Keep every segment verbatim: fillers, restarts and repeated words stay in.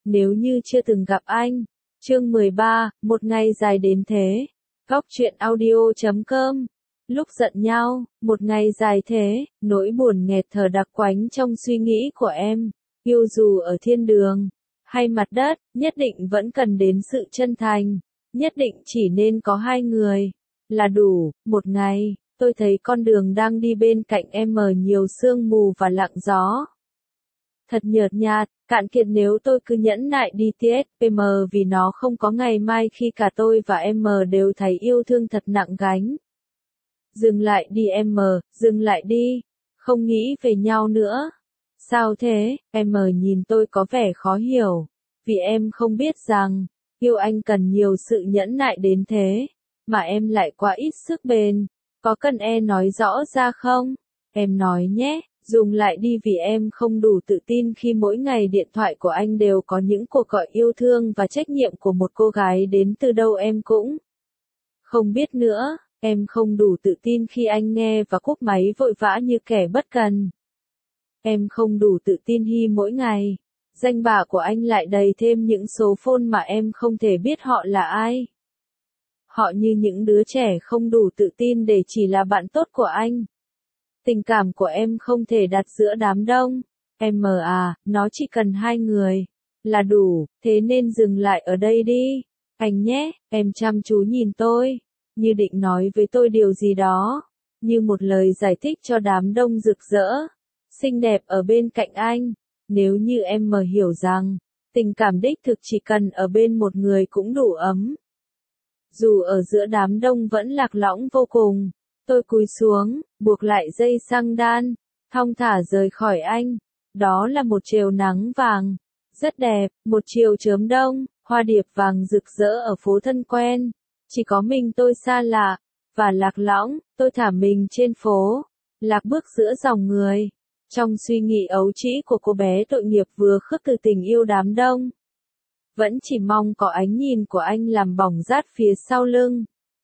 nếu như chưa từng gặp anh. Chương mười ba, một ngày dài đến thế. Góc truyện audio chấm com. Lúc giận nhau, một ngày dài thế, nỗi buồn nghẹt thở đặc quánh trong suy nghĩ của em. Yêu dù ở thiên đường hay mặt đất, nhất định vẫn cần đến sự chân thành. Nhất định chỉ nên có hai người là đủ. Một ngày, tôi thấy con đường đang đi bên cạnh em mờ nhiều sương mù và lặng gió. Thật nhợt nhạt, cạn kiệt nếu tôi cứ nhẫn nại đi tiếp em vì nó không có ngày mai khi cả tôi và em đều thấy yêu thương thật nặng gánh. Dừng lại đi em, dừng lại đi, không nghĩ về nhau nữa. Sao thế? Em nhìn tôi có vẻ khó hiểu, vì em không biết rằng, yêu anh cần nhiều sự nhẫn nại đến thế, mà em lại quá ít sức bền. Có cần e nói rõ ra không? Em nói nhé, dùng lại đi vì em không đủ tự tin khi mỗi ngày điện thoại của anh đều có những cuộc gọi yêu thương và trách nhiệm của một cô gái đến từ đâu em cũng không biết nữa. Em không đủ tự tin khi anh nghe và cúp máy vội vã như kẻ bất cần. Em không đủ tự tin khi mỗi ngày, danh bạ của anh lại đầy thêm những số phone mà em không thể biết họ là ai. Họ như những đứa trẻ không đủ tự tin để chỉ là bạn tốt của anh. Tình cảm của em không thể đặt giữa đám đông. Em à, nó chỉ cần hai người là đủ, thế nên dừng lại ở đây đi. Anh nhé, em chăm chú nhìn tôi, như định nói với tôi điều gì đó, như một lời giải thích cho đám đông rực rỡ, xinh đẹp ở bên cạnh anh. Nếu như em mà hiểu rằng, tình cảm đích thực chỉ cần ở bên một người cũng đủ ấm. Dù ở giữa đám đông vẫn lạc lõng vô cùng, tôi cúi xuống, buộc lại dây xăng đan, thong thả rời khỏi anh. Đó là một chiều nắng vàng, rất đẹp, một chiều chớm đông, hoa điệp vàng rực rỡ ở phố thân quen. Chỉ có mình tôi xa lạ, và lạc lõng, tôi thả mình trên phố, lạc bước giữa dòng người. Trong suy nghĩ ấu trĩ của cô bé tội nghiệp vừa khước từ tình yêu đám đông. Vẫn chỉ mong có ánh nhìn của anh làm bỏng rát phía sau lưng.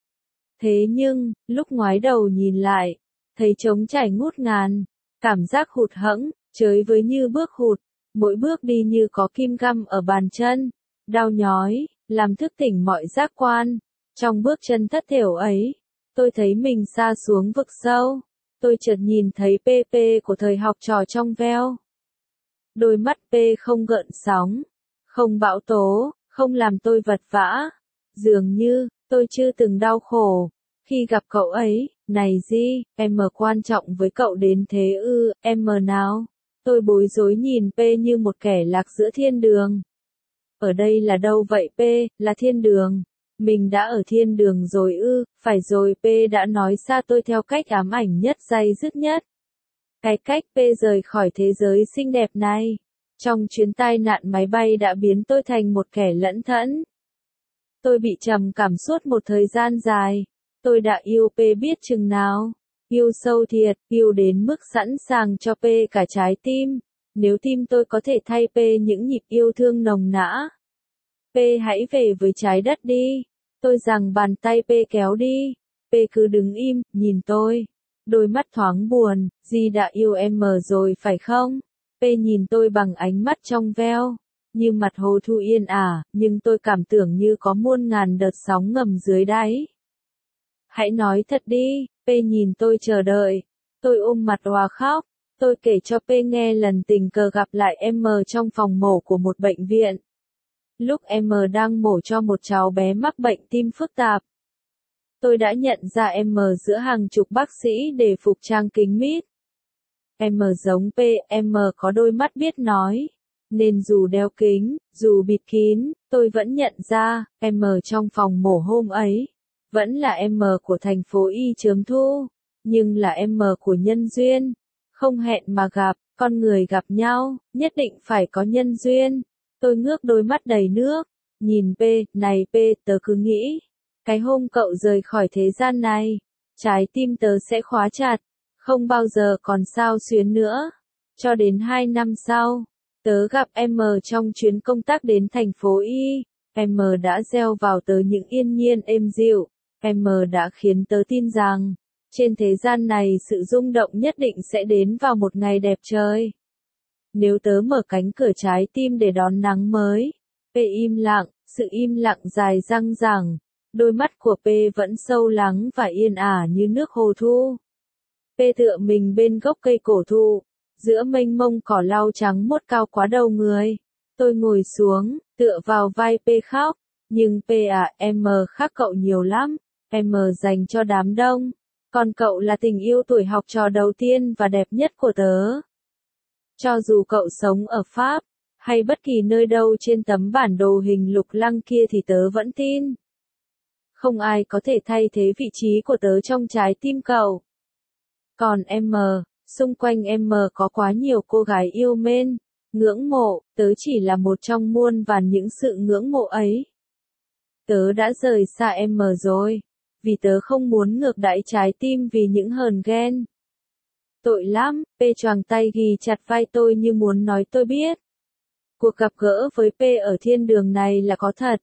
Thế nhưng, lúc ngoái đầu nhìn lại, thấy trống trải ngút ngàn, cảm giác hụt hẫng, chới với như bước hụt, mỗi bước đi như có kim găm ở bàn chân, đau nhói, làm thức tỉnh mọi giác quan. Trong bước chân thất thểu ấy, tôi thấy mình sa xuống vực sâu. Tôi chợt nhìn thấy pê pê của thời học trò trong veo. Đôi mắt P không gợn sóng, không bão tố, không làm tôi vật vã. Dường như, tôi chưa từng đau khổ khi gặp cậu ấy. Này Di, em quan trọng với cậu đến thế ư? Em nào? Tôi bối rối nhìn P như một kẻ lạc giữa thiên đường. Ở đây là đâu vậy P? Là thiên đường. Mình đã ở thiên đường rồi ư? Phải rồi, P đã nói xa tôi theo cách ám ảnh nhất day dứt nhất. Cái cách P rời khỏi thế giới xinh đẹp này, trong chuyến tai nạn máy bay đã biến tôi thành một kẻ lẫn thẫn. Tôi bị trầm cảm suốt một thời gian dài. Tôi đã yêu P biết chừng nào. Yêu sâu thiệt, yêu đến mức sẵn sàng cho P cả trái tim. Nếu tim tôi có thể thay P những nhịp yêu thương nồng nã. P hãy về với trái đất đi. Tôi giằng bàn tay P kéo đi. P cứ đứng im, nhìn tôi. Đôi mắt thoáng buồn, Di đã yêu em rồi phải không? P nhìn tôi bằng ánh mắt trong veo, như mặt hồ thu yên ả, nhưng tôi cảm tưởng như có muôn ngàn đợt sóng ngầm dưới đáy. Hãy nói thật đi, P nhìn tôi chờ đợi. Tôi ôm mặt òa khóc. Tôi kể cho P nghe lần tình cờ gặp lại em trong phòng mổ của một bệnh viện. Lúc em đang mổ cho một cháu bé mắc bệnh tim phức tạp. Tôi đã nhận ra em giữa hàng chục bác sĩ để phục trang kính mít. Em giống P, em có đôi mắt biết nói. Nên dù đeo kính, dù bịt kín, tôi vẫn nhận ra, em trong phòng mổ hôm ấy. Vẫn là em của thành phố Y chấm thu. Nhưng là em của nhân duyên. Không hẹn mà gặp, con người gặp nhau, nhất định phải có nhân duyên. Tôi ngước đôi mắt đầy nước, nhìn P, này P, tớ cứ nghĩ, cái hôm cậu rời khỏi thế gian này, trái tim tớ sẽ khóa chặt, không bao giờ còn xao xuyến nữa. Cho đến hai năm sau, tớ gặp em trong chuyến công tác đến thành phố Y, em đã gieo vào tớ những yên nhiên êm dịu, em đã khiến tớ tin rằng, trên thế gian này sự rung động nhất định sẽ đến vào một ngày đẹp trời. Nếu tớ mở cánh cửa trái tim để đón nắng mới. P im lặng, sự im lặng dài dằng dẳng. Đôi mắt của P vẫn sâu lắng và yên ả như nước hồ thu. P tựa mình bên gốc cây cổ thụ, giữa mênh mông cỏ lau trắng muốt cao quá đầu người. Tôi ngồi xuống, tựa vào vai P khóc, nhưng P à, em khác cậu nhiều lắm, em dành cho đám đông, còn cậu là tình yêu tuổi học trò đầu tiên và đẹp nhất của tớ. Cho dù cậu sống ở Pháp, hay bất kỳ nơi đâu trên tấm bản đồ hình lục lăng kia thì tớ vẫn tin. Không ai có thể thay thế vị trí của tớ trong trái tim cậu. Còn em, xung quanh em có quá nhiều cô gái yêu mến, ngưỡng mộ, tớ chỉ là một trong muôn vàn những sự ngưỡng mộ ấy. Tớ đã rời xa em rồi, vì tớ không muốn ngược đãi trái tim vì những hờn ghen. Tội lắm, P choàng tay ghi chặt vai tôi như muốn nói tôi biết. Cuộc gặp gỡ với P ở thiên đường này là có thật.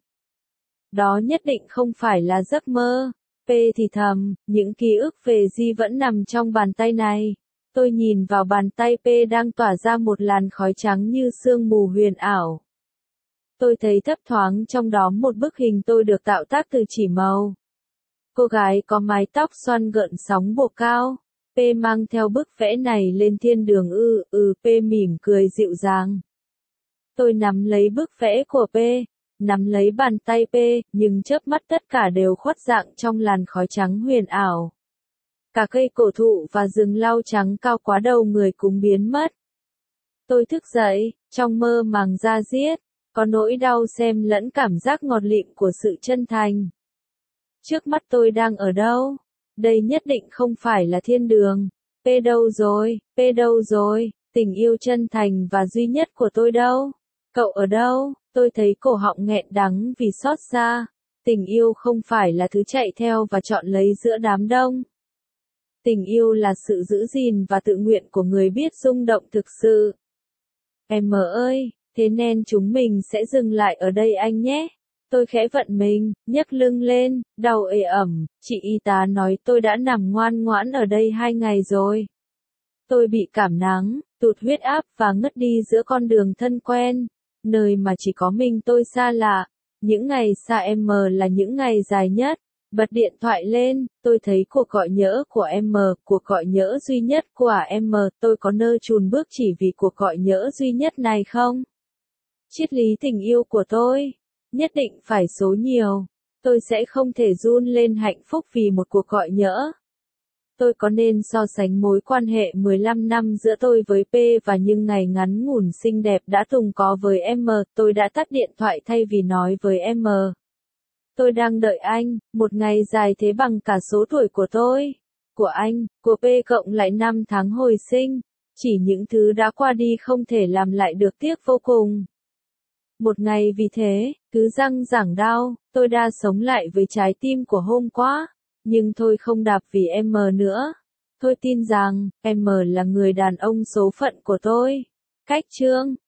Đó nhất định không phải là giấc mơ. P thì thầm, những ký ức về Di vẫn nằm trong bàn tay này. Tôi nhìn vào bàn tay P đang tỏa ra một làn khói trắng như sương mù huyền ảo. Tôi thấy thấp thoáng trong đó một bức hình tôi được tạo tác từ chỉ màu. Cô gái có mái tóc xoăn gợn sóng bồ cao. P mang theo bức vẽ này lên thiên đường ư, ừ, P mỉm cười dịu dàng. Tôi nắm lấy bức vẽ của P, nắm lấy bàn tay P, nhưng chớp mắt tất cả đều khuất dạng trong làn khói trắng huyền ảo. Cả cây cổ thụ và rừng lau trắng cao quá đầu người cũng biến mất. Tôi thức dậy, trong mơ màng da diết, có nỗi đau xen lẫn cảm giác ngọt lịm của sự chân thành. Trước mắt tôi đang ở đâu? Đây nhất định không phải là thiên đường. P đâu rồi? P đâu rồi? Tình yêu chân thành và duy nhất của tôi đâu? Cậu ở đâu? Tôi thấy cổ họng nghẹn đắng vì xót xa. Tình yêu không phải là thứ chạy theo và chọn lấy giữa đám đông. Tình yêu là sự giữ gìn và tự nguyện của người biết rung động thực sự. Em ơi, thế nên chúng mình sẽ dừng lại ở đây anh nhé. Tôi khẽ vận mình, nhấc lưng lên, đau ê ẩm, chị y tá nói tôi đã nằm ngoan ngoãn ở đây hai ngày rồi. Tôi bị cảm nắng, tụt huyết áp và ngất đi giữa con đường thân quen, nơi mà chỉ có mình tôi xa lạ. Những ngày xa em là những ngày dài nhất. Bật điện thoại lên, tôi thấy cuộc gọi nhỡ của em, cuộc gọi nhỡ duy nhất của em, tôi có nơ chùn bước chỉ vì cuộc gọi nhỡ duy nhất này không? Triết lý tình yêu của tôi, nhất định phải số nhiều, tôi sẽ không thể run lên hạnh phúc vì một cuộc gọi nhỡ. Tôi có nên so sánh mối quan hệ mười lăm năm giữa tôi với P và những ngày ngắn ngủn xinh đẹp đã từng có với em, tôi đã tắt điện thoại thay vì nói với em. Tôi đang đợi anh, một ngày dài thế bằng cả số tuổi của tôi, của anh, của P cộng lại năm tháng hồi sinh. Chỉ những thứ đã qua đi không thể làm lại được tiếc vô cùng. Một ngày vì thế, cứ răng rẳng đau, tôi đã sống lại với trái tim của hôm qua. Nhưng thôi không đạp vì em nữa. Tôi tin rằng, em là người đàn ông số phận của tôi. Cách chương